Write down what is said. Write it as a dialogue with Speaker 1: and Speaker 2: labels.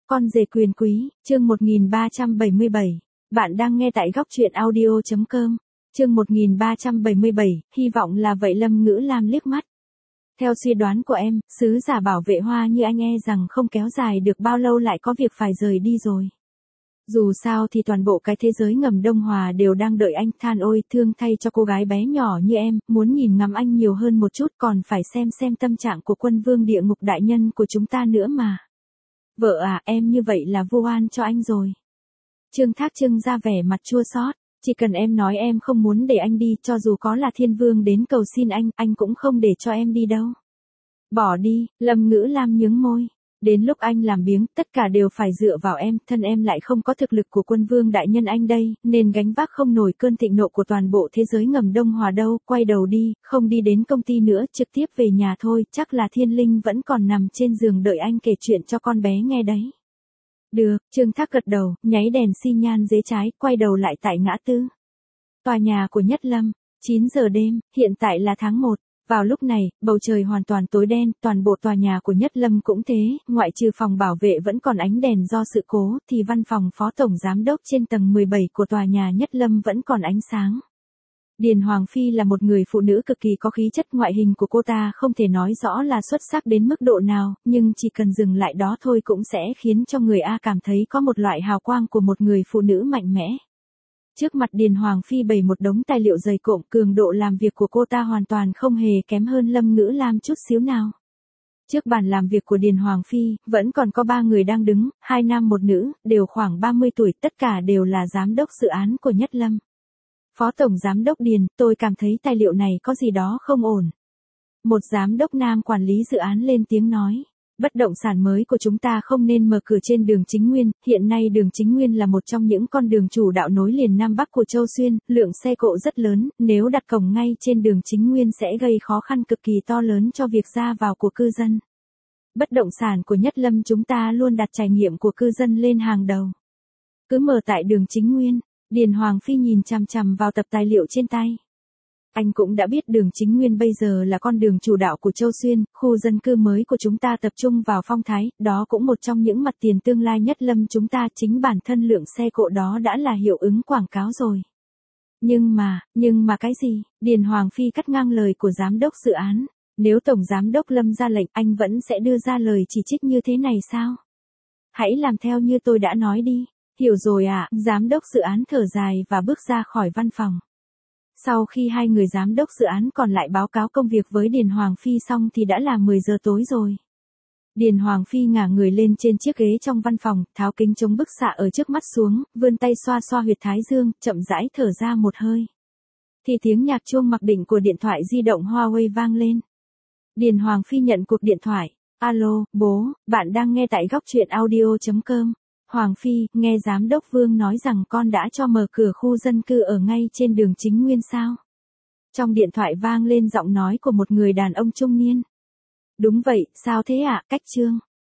Speaker 1: Con rể quyền quý, chương 1377. Bạn đang nghe tại góc truyện audio.com. Chương 1377, hy vọng là vậy. Lâm Ngữ Lam liếc mắt. Theo suy đoán của em, sứ giả bảo vệ hoa như anh e rằng không kéo dài được bao lâu lại có việc phải rời đi rồi. Dù sao thì toàn bộ cái thế giới ngầm Đông Hòa đều đang đợi anh. Than ôi, thương thay cho cô gái bé nhỏ như em, muốn nhìn ngắm anh nhiều hơn một chút còn phải xem tâm trạng của quân vương địa ngục đại nhân của chúng ta nữa mà. Vợ à, em như vậy là vu oan cho anh rồi. Trương Thác trưng ra vẻ mặt chua xót. Chỉ cần em nói em không muốn để anh đi, cho dù có là thiên vương đến cầu xin anh cũng không để cho em đi đâu. Bỏ đi. Lâm Ngữ Lam nhướng môi. Đến lúc anh làm biếng, tất cả đều phải dựa vào em, thân em lại không có thực lực của quân vương đại nhân anh đây, nên gánh vác không nổi cơn thịnh nộ của toàn bộ thế giới ngầm Đông Hòa đâu. Quay đầu đi, không đi đến công ty nữa, trực tiếp về nhà thôi. Chắc là Thiên Linh vẫn còn nằm trên giường đợi anh kể chuyện cho con bé nghe đấy. Được. Trương Thác gật đầu, nháy đèn xi nhan dế trái, quay đầu lại tại ngã tư tòa nhà của Nhất Lâm. 9 giờ đêm, hiện tại là tháng 1. Vào lúc này, bầu trời hoàn toàn tối đen, toàn bộ tòa nhà của Nhất Lâm cũng thế, ngoại trừ phòng bảo vệ vẫn còn ánh đèn do sự cố, thì văn phòng phó tổng giám đốc trên tầng 17 của tòa nhà Nhất Lâm vẫn còn ánh sáng. Điền Hoàng Phi là một người phụ nữ cực kỳ có khí chất, ngoại hình của cô ta không thể nói rõ là xuất sắc đến mức độ nào, nhưng chỉ cần dừng lại đó thôi cũng sẽ khiến cho người A cảm thấy có một loại hào quang của một người phụ nữ mạnh mẽ. Trước mặt Điền Hoàng Phi bày một đống tài liệu dày cộm, cường độ làm việc của cô ta hoàn toàn không hề kém hơn Lâm Ngữ Lam chút xíu nào. Trước bàn làm việc của Điền Hoàng Phi, vẫn còn có 3 người đang đứng, 2 nam 1 nữ, đều khoảng 30 tuổi, tất cả đều là giám đốc dự án của Nhất Lâm. Phó tổng giám đốc Điền, tôi cảm thấy tài liệu này có gì đó không ổn. Một giám đốc nam quản lý dự án lên tiếng nói. Bất động sản mới của chúng ta không nên mở cửa trên đường Chính Nguyên, hiện nay đường Chính Nguyên là một trong những con đường chủ đạo nối liền Nam Bắc của Châu Xuyên, lượng xe cộ rất lớn, nếu đặt cổng ngay trên đường Chính Nguyên sẽ gây khó khăn cực kỳ to lớn cho việc ra vào của cư dân. Bất động sản của Nhất Lâm chúng ta luôn đặt trải nghiệm của cư dân lên hàng đầu. Cứ mở tại đường Chính Nguyên. Điền Hoàng Phi nhìn chằm chằm vào tập tài liệu trên tay. Anh cũng đã biết đường Chính Nguyên bây giờ là con đường chủ đạo của Châu Xuyên, khu dân cư mới của chúng ta tập trung vào Phong Thái, đó cũng một trong những mặt tiền tương lai Nhất Lâm chúng ta, chính bản thân lượng xe cộ đó đã là hiệu ứng quảng cáo rồi. Nhưng mà cái gì? Điền Hoàng Phi cắt ngang lời của giám đốc dự án. Nếu tổng giám đốc Lâm ra lệnh, anh vẫn sẽ đưa ra lời chỉ trích như thế này sao? Hãy làm theo như tôi đã nói đi. Hiểu rồi ạ, giám đốc dự án thở dài và bước ra khỏi văn phòng. Sau khi hai người giám đốc dự án còn lại báo cáo công việc với Điền Hoàng Phi xong thì đã là 10 giờ tối rồi. Điền Hoàng Phi ngả người lên trên chiếc ghế trong văn phòng, tháo kính chống bức xạ ở trước mắt xuống, vươn tay xoa xoa huyệt thái dương, chậm rãi thở ra một hơi. Thì tiếng nhạc chuông mặc định của điện thoại di động Huawei vang lên. Điền Hoàng Phi nhận cuộc điện thoại. Alo, bố, bạn đang nghe tại góc truyện audio.com. Hoàng Phi, nghe giám đốc Vương nói rằng con đã cho mở cửa khu dân cư ở ngay trên đường Chính Nguyên sao? Trong điện thoại vang lên giọng nói của một người đàn ông trung niên. Đúng vậy, sao thế ạ, Cách Trương?